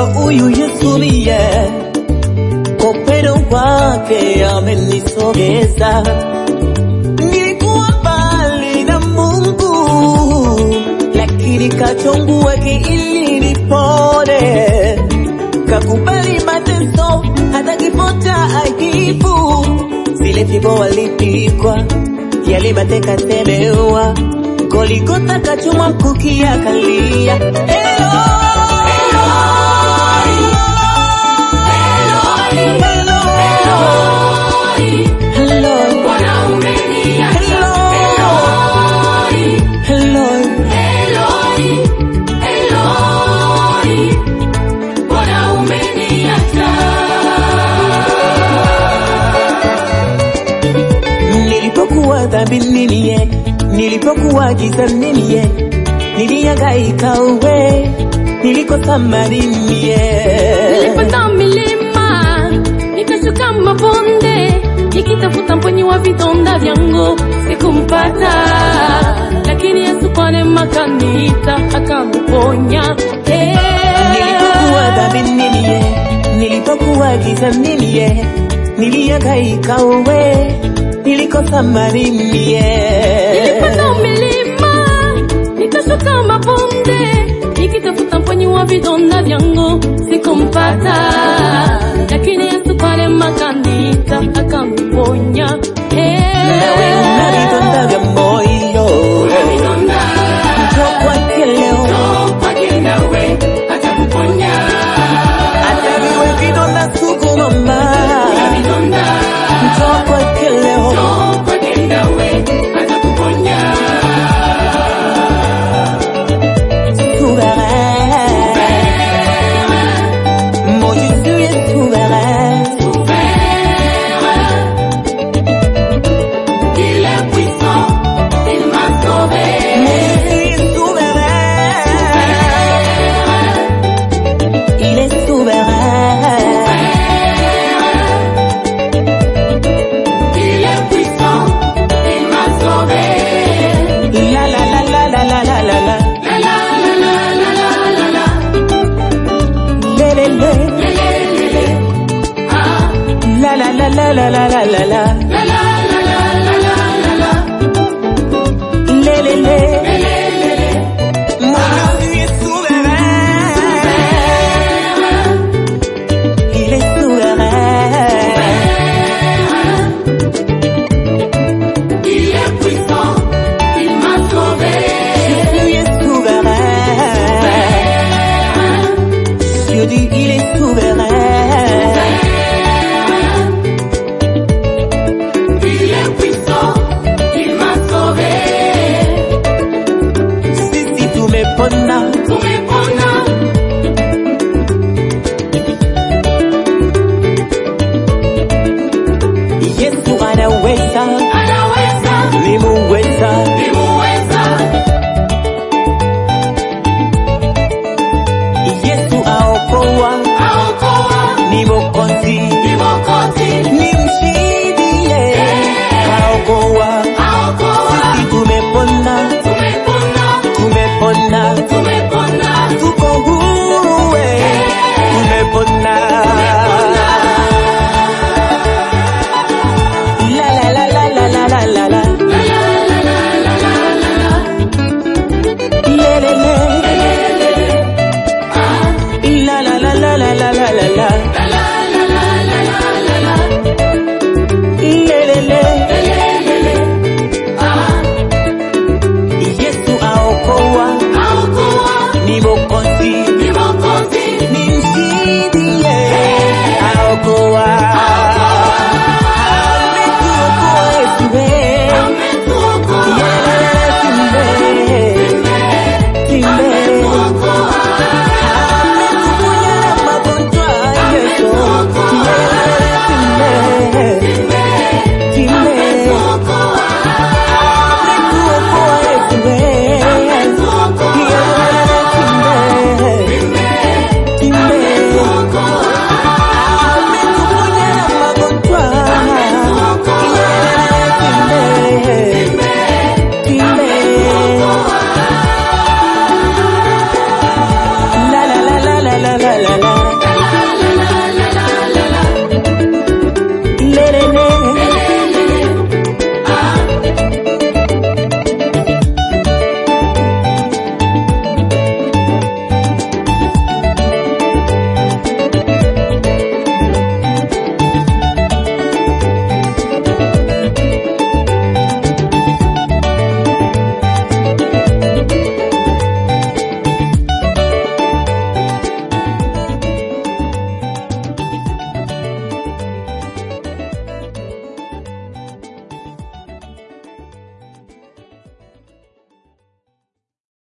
huyu Yesu niye, kwa upendo wake amenisogeza. Nilikuwa mbali na Mungu, lakini kachongua ili nipone. Kakubali mateso hata kifo cha aibu, zile figo walipikwa, yale mateka semewa, Goligota kachuma mkukia kalia. Nilipokuwa dhambi niniye, nilipokuwa giza niniye, nilihangaika uwe, nilikosa marimie. Nilipanda milima, nikashuka mabonde, nikitafuta mponyi wa vidonda vyangu, sikumpata. Lakini Yesu kwa neema kaniita, akaniponya. Nilipokuwa dhambi niniye, nilipokuwa giza niniye, nilihangaika uwe, nilikosa marimie. Nilipanda milima, nikashuka mabonde, nikitafuta mponyi wa vidonda vyangu, sikumpata. Lakini Yesu kwa neema kaniita, akaniponya. Nawe una vidonda vya moyo, njoo kwake leo, atakuponya. hata viwe vidonda sugu mama, njoo kwake leo, la la la la la, le le le, mon Dieu est souverain, il est souverain, il est puissant, il m'a sauvé. Jésus est souverain, Dieu dit